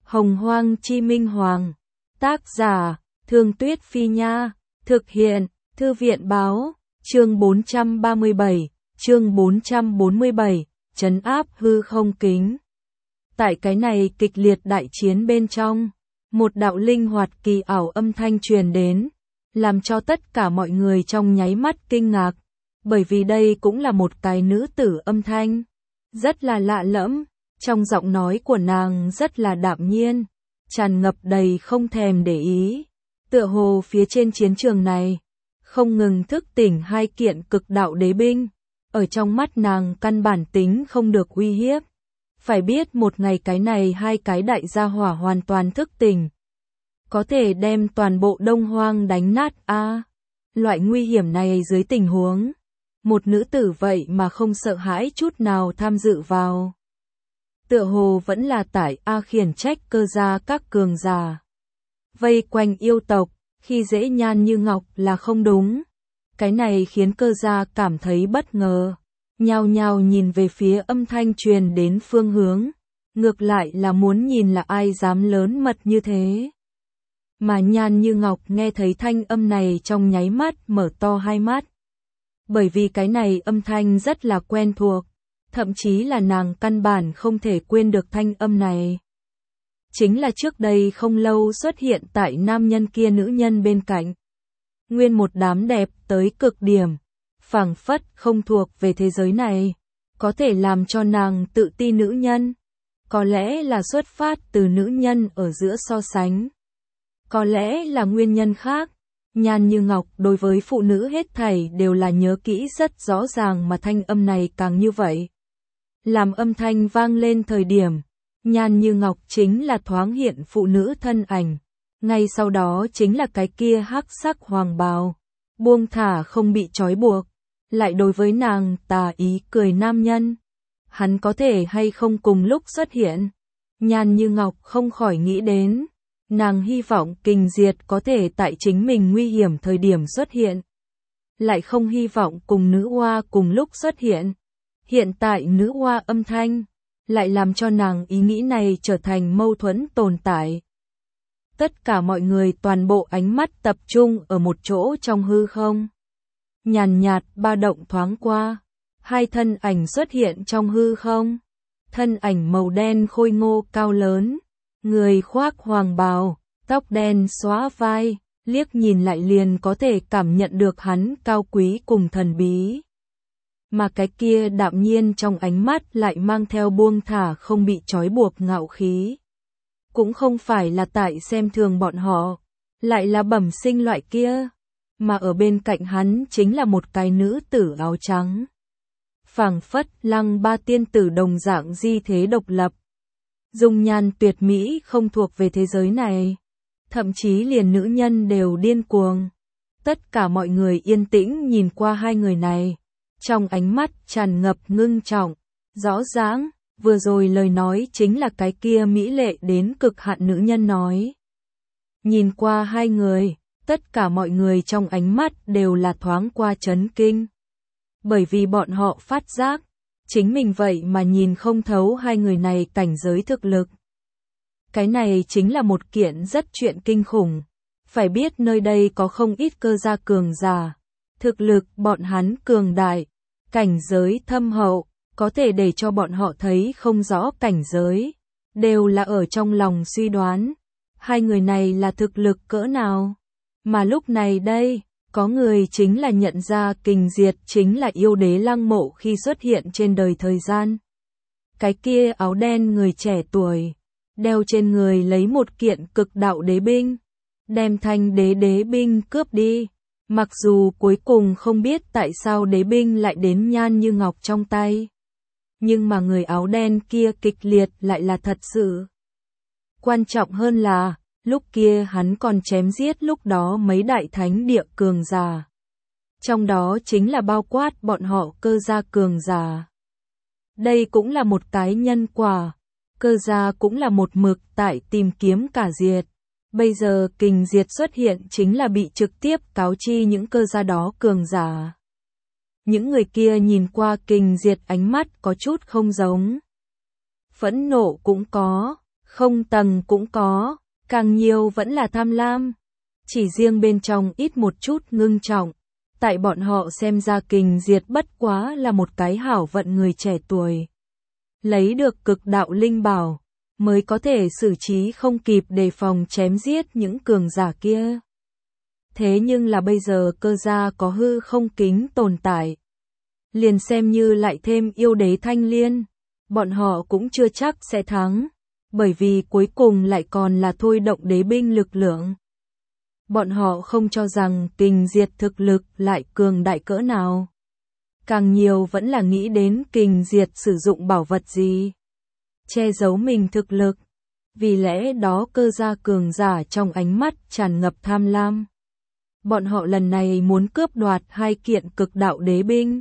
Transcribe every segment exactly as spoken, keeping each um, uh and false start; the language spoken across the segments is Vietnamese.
Hồng Hoang Chi Minh Hoàng. Tác giả, Thương Tuyết Phi Nha. Thực hiện, Thư viện Báo. Chương bốn trăm ba mươi bảy, chương bốn trăm bốn mươi bảy, trấn áp hư không kính. Tại cái này kịch liệt đại chiến bên trong, một đạo linh hoạt kỳ ảo âm thanh truyền đến, làm cho tất cả mọi người trong nháy mắt kinh ngạc, bởi vì đây cũng là một cái nữ tử âm thanh, rất là lạ lẫm, trong giọng nói của nàng rất là đạm nhiên, tràn ngập đầy không thèm để ý, tựa hồ phía trên chiến trường này, không ngừng thức tỉnh hai kiện cực đạo đế binh, ở trong mắt nàng căn bản tính không được uy hiếp. Phải biết một ngày cái này hai cái đại gia hỏa hoàn toàn thức tỉnh, có thể đem toàn bộ Đông Hoang đánh nát a. À, loại nguy hiểm này dưới tình huống, một nữ tử vậy mà không sợ hãi chút nào tham dự vào. Tựa hồ vẫn là tại A khiển trách Cơ gia các cường giả. Vây quanh yêu tộc, khi dễ Nhan Như Ngọc là không đúng. Cái này khiến Cơ gia cảm thấy bất ngờ. Nhao nhao nhìn về phía âm thanh truyền đến phương hướng. Ngược lại là muốn nhìn là ai dám lớn mật như thế. Mà Nhan Như Ngọc nghe thấy thanh âm này trong nháy mắt mở to hai mắt. Bởi vì cái này âm thanh rất là quen thuộc. Thậm chí là nàng căn bản không thể quên được thanh âm này. Chính là trước đây không lâu xuất hiện tại nam nhân kia nữ nhân bên cạnh. Nguyên một đám đẹp tới cực điểm, phảng phất không thuộc về thế giới này, có thể làm cho nàng tự ti nữ nhân. Có lẽ là xuất phát từ nữ nhân ở giữa so sánh. Có lẽ là nguyên nhân khác. Nhan Như Ngọc đối với phụ nữ hết thảy đều là nhớ kỹ rất rõ ràng mà thanh âm này càng như vậy. Làm âm thanh vang lên thời điểm, Nhan Như Ngọc chính là thoáng hiện phụ nữ thân ảnh. Ngay sau đó chính là cái kia hắc sắc hoàng bào, buông thả không bị trói buộc, lại đối với nàng tà ý cười nam nhân. Hắn có thể hay không cùng lúc xuất hiện? Nhan Như Ngọc không khỏi nghĩ đến, nàng hy vọng Kình Diệt có thể tại chính mình nguy hiểm thời điểm xuất hiện. Lại không hy vọng cùng nữ oa cùng lúc xuất hiện. Hiện tại nữ oa âm thanh, lại làm cho nàng ý nghĩ này trở thành mâu thuẫn tồn tại. Tất cả mọi người toàn bộ ánh mắt tập trung ở một chỗ trong hư không. Nhàn nhạt ba động thoáng qua, hai thân ảnh xuất hiện trong hư không. Thân ảnh màu đen khôi ngô cao lớn, người khoác hoàng bào, tóc đen xóa vai, liếc nhìn lại liền có thể cảm nhận được hắn cao quý cùng thần bí. Mà cái kia đạm nhiên trong ánh mắt lại mang theo buông thả không bị trói buộc ngạo khí. Cũng không phải là tại xem thường bọn họ, lại là bẩm sinh loại kia, mà ở bên cạnh hắn chính là một cái nữ tử áo trắng. Phảng phất Lăng Ba tiên tử đồng dạng di thế độc lập. Dung nhan tuyệt mỹ không thuộc về thế giới này, thậm chí liền nữ nhân đều điên cuồng. Tất cả mọi người yên tĩnh nhìn qua hai người này. Trong ánh mắt tràn ngập ngưng trọng, rõ ràng, vừa rồi lời nói chính là cái kia mỹ lệ đến cực hạn nữ nhân nói. Nhìn qua hai người, tất cả mọi người trong ánh mắt đều là thoáng qua chấn kinh. Bởi vì bọn họ phát giác, chính mình vậy mà nhìn không thấu hai người này cảnh giới thực lực. Cái này chính là một kiện rất chuyện kinh khủng. Phải biết nơi đây có không ít Cơ gia cường giả. Thực lực bọn hắn cường đại, cảnh giới thâm hậu, có thể để cho bọn họ thấy không rõ cảnh giới, đều là ở trong lòng suy đoán, hai người này là thực lực cỡ nào. Mà lúc này đây, có người chính là nhận ra Kình Diệt chính là yêu đế Lăng Mộ khi xuất hiện trên đời thời gian. Cái kia áo đen người trẻ tuổi, đeo trên người lấy một kiện cực đạo đế binh, đem thanh đế đế binh cướp đi. Mặc dù cuối cùng không biết tại sao đế binh lại đến Nhan Như Ngọc trong tay. Nhưng mà người áo đen kia kịch liệt lại là thật sự. Quan trọng hơn là, lúc kia hắn còn chém giết lúc đó mấy đại thánh địa cường giả. Trong đó chính là bao quát bọn họ Cơ gia cường giả. Đây cũng là một cái nhân quả. Cơ gia cũng là một mực tại tìm kiếm cả Diệt. Bây giờ Kình Diệt xuất hiện chính là bị trực tiếp cáo chi những Cơ gia đó cường giả. Những người kia nhìn qua Kình Diệt ánh mắt có chút không giống. Phẫn nộ cũng có, không tầng cũng có, càng nhiều vẫn là tham lam. Chỉ riêng bên trong ít một chút ngưng trọng. Tại bọn họ xem ra Kình Diệt bất quá là một cái hảo vận người trẻ tuổi. Lấy được cực đạo linh bảo, mới có thể xử trí không kịp đề phòng chém giết những cường giả kia. Thế nhưng là bây giờ Cơ gia có hư không kính tồn tại. Liền xem như lại thêm yêu đế Thanh Liên, bọn họ cũng chưa chắc sẽ thắng, bởi vì cuối cùng lại còn là thôi động đế binh lực lượng. Bọn họ không cho rằng Kình Diệt thực lực lại cường đại cỡ nào. Càng nhiều vẫn là nghĩ đến Kình Diệt sử dụng bảo vật gì, che giấu mình thực lực. Vì lẽ đó Cơ gia cường giả trong ánh mắt tràn ngập tham lam. Bọn họ lần này muốn cướp đoạt hai kiện cực đạo đế binh.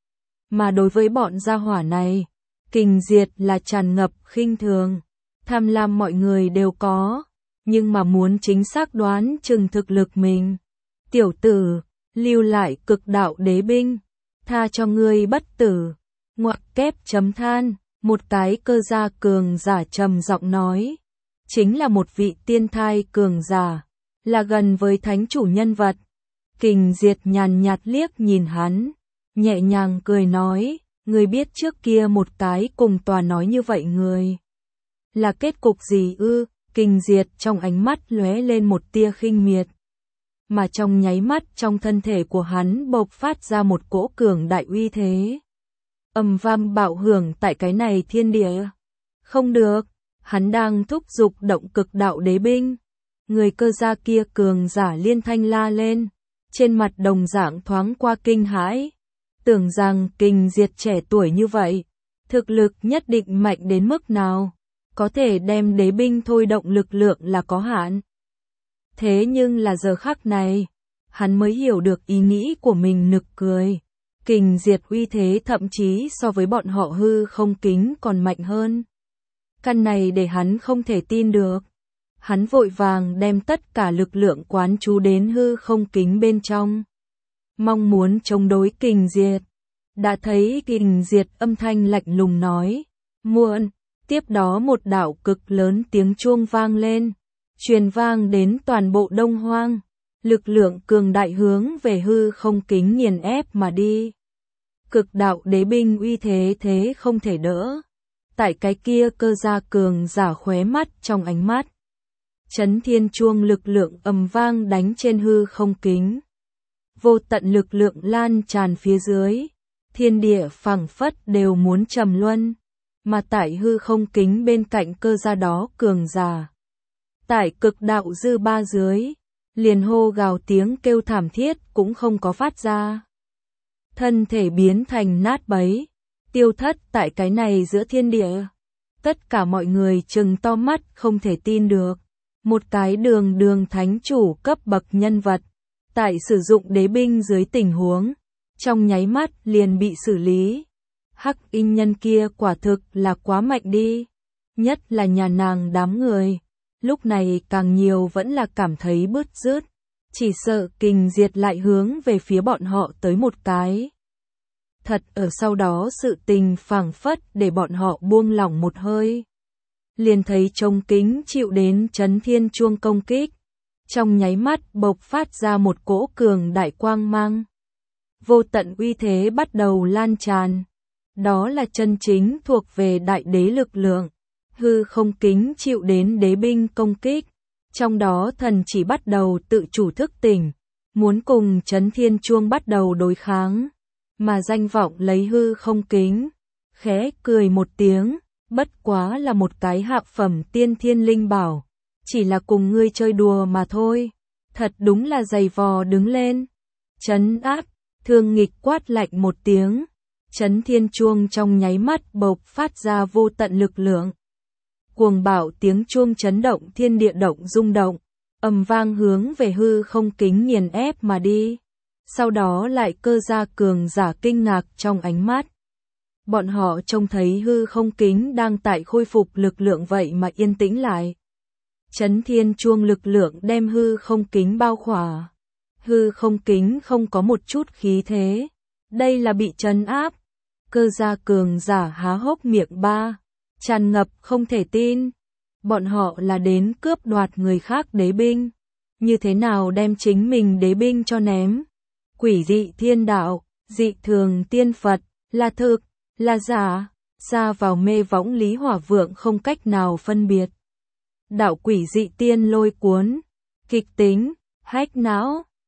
Mà đối với bọn gia hỏa này, Kình Diệt là tràn ngập khinh thường. Tham lam mọi người đều có, nhưng mà muốn chính xác đoán chừng thực lực mình. Tiểu tử, lưu lại cực đạo đế binh, tha cho ngươi bất tử. Ngoặc kép chấm than, một cái Cơ gia cường giả trầm giọng nói. Chính là một vị tiên thai cường giả, là gần với thánh chủ nhân vật. Kình Diệt nhàn nhạt liếc nhìn hắn, nhẹ nhàng cười nói, ngươi biết trước kia một cái cùng tòa nói như vậy người. Là kết cục gì ư? Kình Diệt trong ánh mắt lóe lên một tia khinh miệt. Mà trong nháy mắt trong thân thể của hắn bộc phát ra một cỗ cường đại uy thế. Ầm vang bạo hưởng tại cái này thiên địa. Không được, hắn đang thúc giục động cực đạo đế binh. Người Cơ gia kia cường giả liên thanh la lên, trên mặt đồng dạng thoáng qua kinh hãi. Tưởng rằng Kình Diệt trẻ tuổi như vậy, thực lực nhất định mạnh đến mức nào, có thể đem đế binh thôi động lực lượng là có hạn. Thế nhưng là giờ khắc này, hắn mới hiểu được ý nghĩ của mình, nực cười. Kình Diệt uy thế thậm chí so với bọn họ hư không kính còn mạnh hơn. Căn này để hắn không thể tin được. Hắn vội vàng đem tất cả lực lượng quán chú đến hư không kính bên trong, mong muốn chống đối Kình Diệt. Đã thấy Kình Diệt âm thanh lạnh lùng nói, muộn. Tiếp đó một đạo cực lớn tiếng chuông vang lên, truyền vang đến toàn bộ Đông Hoang. Lực lượng cường đại hướng về hư không kính nghiền ép mà đi. Cực đạo đế binh uy thế thế không thể đỡ. Tại cái kia Cơ gia cường giả khóe mắt trong ánh mắt. Chấn thiên chuông lực lượng ầm vang đánh trên hư không kính. Vô tận lực lượng lan tràn phía dưới. Thiên địa phẳng phất đều muốn trầm luân. Mà tại hư không kính bên cạnh Cơ gia đó cường giả. Tại cực đạo dư ba dưới. Liền hô gào tiếng kêu thảm thiết cũng không có phát ra. Thân thể biến thành nát bấy. Tiêu thất tại cái này giữa thiên địa. Tất cả mọi người trừng to mắt không thể tin được. Một cái đường đường thánh chủ cấp bậc nhân vật. Tại sử dụng đế binh dưới tình huống. Trong nháy mắt liền bị xử lý. Hắc Y nhân kia quả thực là quá mạnh đi. Nhất là nhà nàng đám người. Lúc này càng nhiều vẫn là cảm thấy bứt rứt. Chỉ sợ Kình Diệt lại hướng về phía bọn họ tới một cái. Thật ở sau đó sự tình phảng phất để bọn họ buông lỏng một hơi. Liền thấy trông kính chịu đến chấn thiên chuông công kích. Trong nháy mắt bộc phát ra một cỗ cường đại quang mang. Vô tận uy thế bắt đầu lan tràn. Đó là chân chính thuộc về đại đế lực lượng. Hư không kính chịu đến đế binh công kích. Trong đó thần chỉ bắt đầu tự chủ thức tỉnh. Muốn cùng chấn thiên chuông bắt đầu đối kháng. Mà danh vọng lấy hư không kính. Khẽ cười một tiếng. Bất quá là một cái hạ phẩm tiên thiên linh bảo. Chỉ là cùng ngươi chơi đùa mà thôi. Thật đúng là dày vò đứng lên. Trấn áp, Thương Nghịch quát lạnh một tiếng. Chấn thiên chuông trong nháy mắt bộc phát ra vô tận lực lượng. Cuồng bạo tiếng chuông chấn động thiên địa động rung động. Ầm vang hướng về hư không kính nghiền ép mà đi. Sau đó lại Cơ gia cường giả kinh ngạc trong ánh mắt. Bọn họ trông thấy hư không kính đang tại khôi phục lực lượng vậy mà yên tĩnh lại. Chấn thiên chuông lực lượng đem hư không kính bao khỏa. Hư không kính không có một chút khí thế. Đây là bị trấn áp. Cơ gia cường giả há hốc miệng ba. Tràn ngập không thể tin. Bọn họ là đến cướp đoạt người khác đế binh. Như thế nào đem chính mình đế binh cho ném? Quỷ dị thiên đạo, dị thường tiên Phật, là thực, là giả, xa vào mê võng Lý Hỏa Vượng không cách nào phân biệt. Đạo quỷ dị tiên lôi cuốn, kịch tính, hách não.